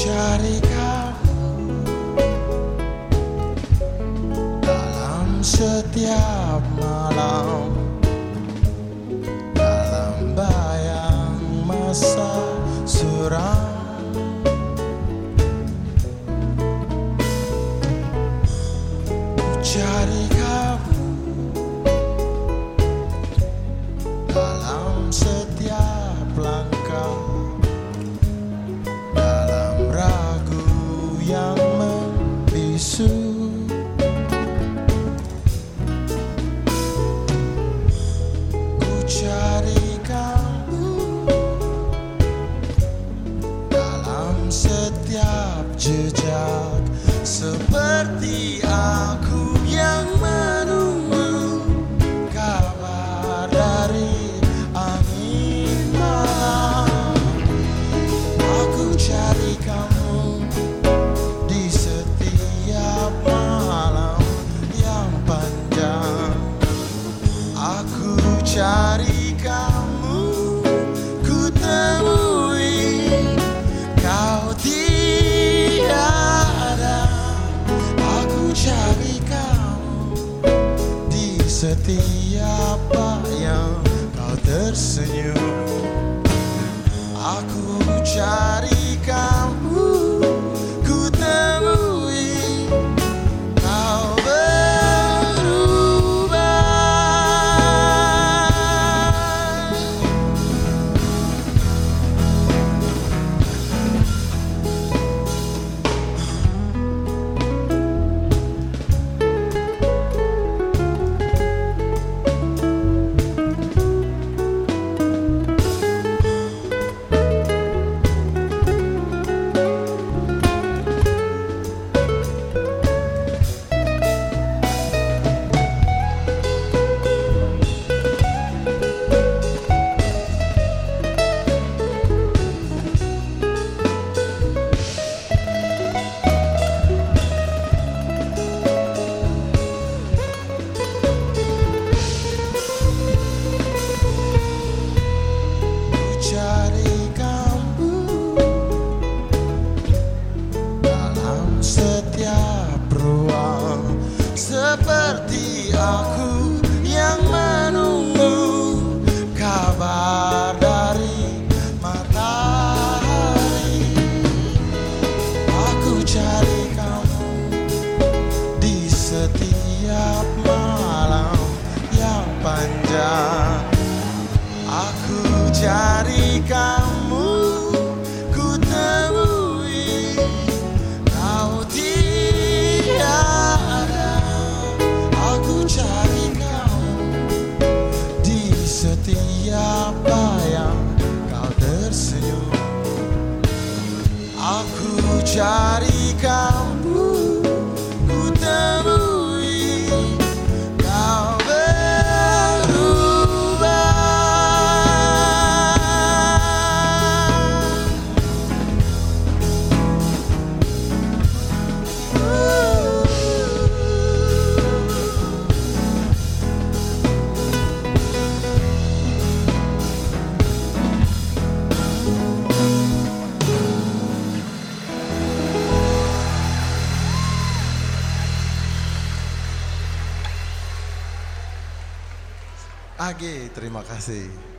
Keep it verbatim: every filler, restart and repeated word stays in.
cari kamu dalam setiap malam, dalam bayang masa suram. Ku cari kamu dalam setiap langkah, dalam ragu yang membisu. Ku cari kamu dalam setiap jejak, seperti aku yang menunggu kabar dari angin malam. Aku cari kamu di setiap malam yang panjang. Aku cari kamu, ku temui kau tiada. Aku cari kamu di setiap bayang kau tersenyum. Aku cari kamu, ku temui kau berubah. Cari kamu dalam setiap ruang, seperti aku yang menunggu kabar dari matahari. Aku cari kamu di setiap malam yang panjang. Aku cari kamu, ku temui kau tiada. Aku cari kamu di setiap bayang kau tersenyum. Aku cari kamu, ku temui kau berubah. Age, terima kasih.